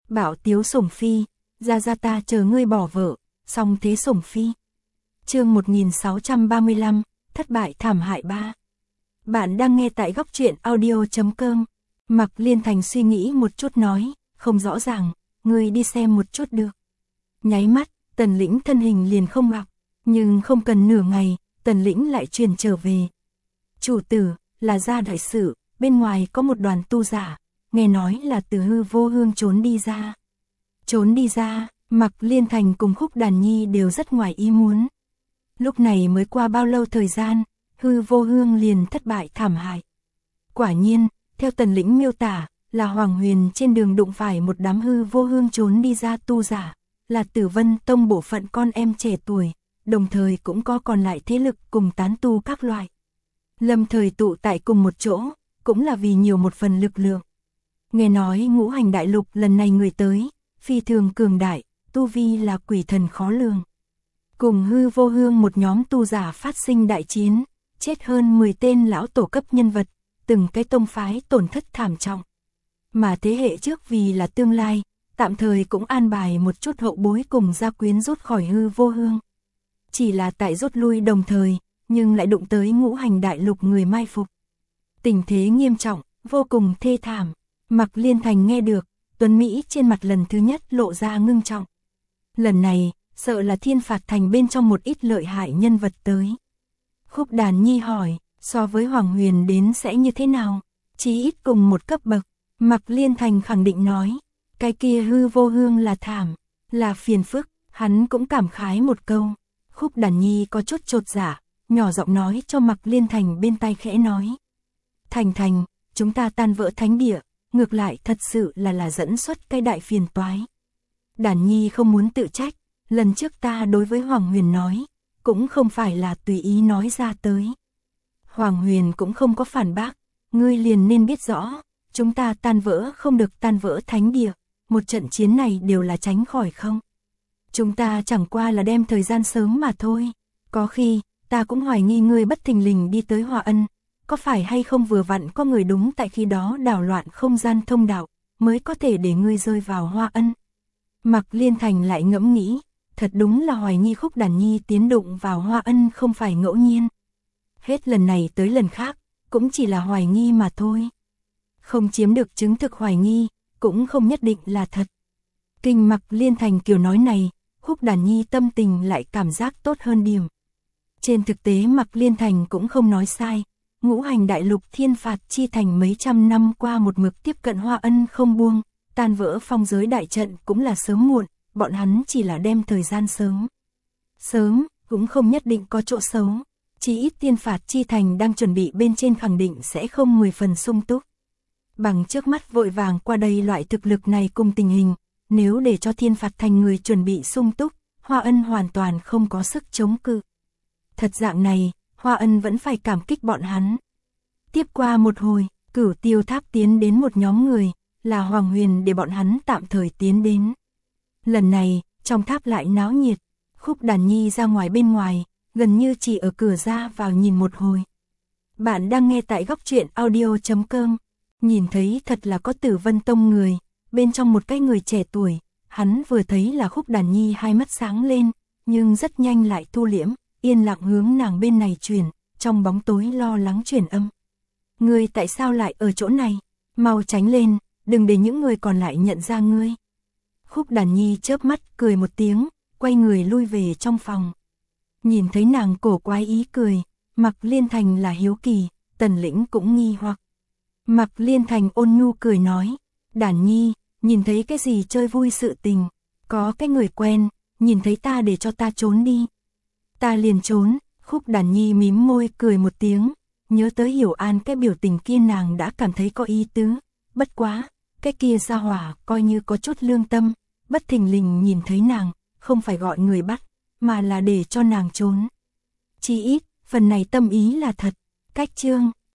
Bảo tiếu sủng phi, ra ta chờ ngươi bỏ vợ, xong thế sủng phi. Chương 1635, thất bại thảm hại 3. Bạn đang nghe tại góc truyện audio.com. Mạc Liên Thành suy nghĩ một chút nói, không rõ ràng, ngươi đi xem một chút được. Nháy mắt, Tần Lĩnh thân hình liền không gặp, nhưng không cần nửa ngày, Tần Lĩnh lại truyền trở về. Chủ tử, là gia đại sự, bên ngoài có một đoàn tu giả, nghe nói là từ Hư Vô Hương trốn đi ra. Trốn đi ra, Mạc Liên Thành cùng Khúc Đàn Nhi đều rất ngoài ý muốn. Lúc này mới qua bao lâu thời gian, Hư Vô Hương liền thất bại thảm hại. Quả nhiên, theo Tần Lĩnh miêu tả, là Hoàng Huyền trên đường đụng phải một đám Hư Vô Hương trốn đi ra tu giả, là Tử Vân Tông bộ phận con em trẻ tuổi, đồng thời cũng có còn lại thế lực cùng tán tu các loại. Lâm thời tụ tại cùng một chỗ, cũng là vì nhiều một phần lực lượng. Nghe nói Ngũ Hành Đại Lục lần này người tới, phi thường cường đại, tu vi là quỷ thần khó lường. Cùng Hư Vô Hương một nhóm tu giả phát sinh đại chiến, chết hơn 10 tên lão tổ cấp nhân vật, từng cái tông phái tổn thất thảm trọng. Mà thế hệ trước vì là tương lai, tạm thời cũng an bài một chút hậu bối cùng gia quyến rút khỏi Hư Vô Hương. Chỉ là tại rút lui đồng thời, nhưng lại đụng tới Ngũ Hành Đại Lục người mai phục. Tình thế nghiêm trọng, vô cùng thê thảm. Mạc Liên Thành nghe được, Tuấn Mỹ trên mặt lần thứ nhất lộ ra ngưng trọng. Lần này, sợ là Thiên Phạt Thành bên trong một ít lợi hại nhân vật tới. Khúc Đàn Nhi hỏi, so với Hoàng Huyền đến sẽ như thế nào? Chí ít cùng một cấp bậc. Mạc Liên Thành khẳng định nói, cái kia Hư Vô Hương là thảm, là phiền phức, hắn cũng cảm khái một câu. Khúc Đàn Nhi có chút chột dạ, nhỏ giọng nói cho Mạc Liên Thành bên tai khẽ nói. Thành, chúng ta tan vỡ thánh địa, ngược lại thật sự là dẫn xuất cái đại phiền toái. Đàn Nhi không muốn tự trách, lần trước ta đối với Hoàng Huyền nói, cũng không phải là tùy ý nói ra tới. Hoàng Huyền cũng không có phản bác, ngươi liền nên biết rõ, chúng ta tan vỡ không được tan vỡ thánh địa, một trận chiến này đều là tránh khỏi không. Chúng ta chẳng qua là đem thời gian sớm mà thôi, có khi, ta cũng hoài nghi ngươi bất thình lình đi tới Hoa Ân, có phải hay không vừa vặn có người đúng tại khi đó đảo loạn không gian thông đạo, mới có thể để ngươi rơi vào Hoa Ân. Mạc Liên Thành lại ngẫm nghĩ, thật đúng là hoài nghi Khúc Đàn Nhi tiến đụng vào Hoa Ân không phải ngẫu nhiên. Hết lần này tới lần khác, cũng chỉ là hoài nghi mà thôi. Không chiếm được chứng thực hoài nghi, cũng không nhất định là thật. Kinh Mạc Liên Thành kiểu nói này, Khúc Đàn Nhi tâm tình lại cảm giác tốt hơn điểm. Trên thực tế Mạc Liên Thành cũng không nói sai, Ngũ Hành Đại Lục Thiên Phạt chi thành mấy trăm năm qua một mực tiếp cận Hoa Ân không buông, tan vỡ phong giới đại trận cũng là sớm muộn, bọn hắn chỉ là đem thời gian sớm. Sớm, cũng không nhất định có chỗ xấu, chỉ ít Thiên Phạt chi thành đang chuẩn bị bên trên khẳng định sẽ không 10 phần sung túc. Bằng trước mắt vội vàng qua đây loại thực lực này cùng tình hình, nếu để cho Thiên Phạt thành người chuẩn bị sung túc, Hoa Ân hoàn toàn không có sức chống cự. Thật dạng này, Hoa Ân vẫn phải cảm kích bọn hắn. Tiếp qua một hồi, Cửu Tiêu Tháp tiến đến một nhóm người, là Hoàng Huyền để bọn hắn tạm thời tiến đến. Lần này, trong tháp lại náo nhiệt, Khúc Đàn Nhi ra ngoài bên ngoài, gần như chỉ ở cửa ra vào nhìn một hồi. Bạn đang nghe tại góc truyện audio.com, nhìn thấy thật là có Tử Vân Tông người, bên trong một cái người trẻ tuổi, hắn vừa thấy là Khúc Đàn Nhi hai mắt sáng lên, nhưng rất nhanh lại thu liễm, yên lặng hướng nàng bên này chuyển, trong bóng tối lo lắng truyền âm. Ngươi tại sao lại ở chỗ này? Mau tránh lên, đừng để những người còn lại nhận ra ngươi. Khúc Đàn Nhi chớp mắt cười một tiếng, quay người lui về trong phòng. Nhìn thấy nàng cổ quái ý cười, Mạc Liên Thành là hiếu kỳ, Tần Lĩnh cũng nghi hoặc. Mạc Liên Thành ôn nhu cười nói, Đàn Nhi, nhìn thấy cái gì chơi vui sự tình, có cái người quen, nhìn thấy ta để cho ta trốn đi. Ta liền trốn. Khúc Đàn Nhi mím môi cười một tiếng, nhớ tới Hiểu An cái biểu tình kia nàng đã cảm thấy có ý tứ, bất quá, cái kia gia hỏa coi như có chút lương tâm, bất thình lình nhìn thấy nàng, không phải gọi người bắt, mà là để cho nàng trốn. Chỉ ít, phần này tâm ý là thật. Cách chương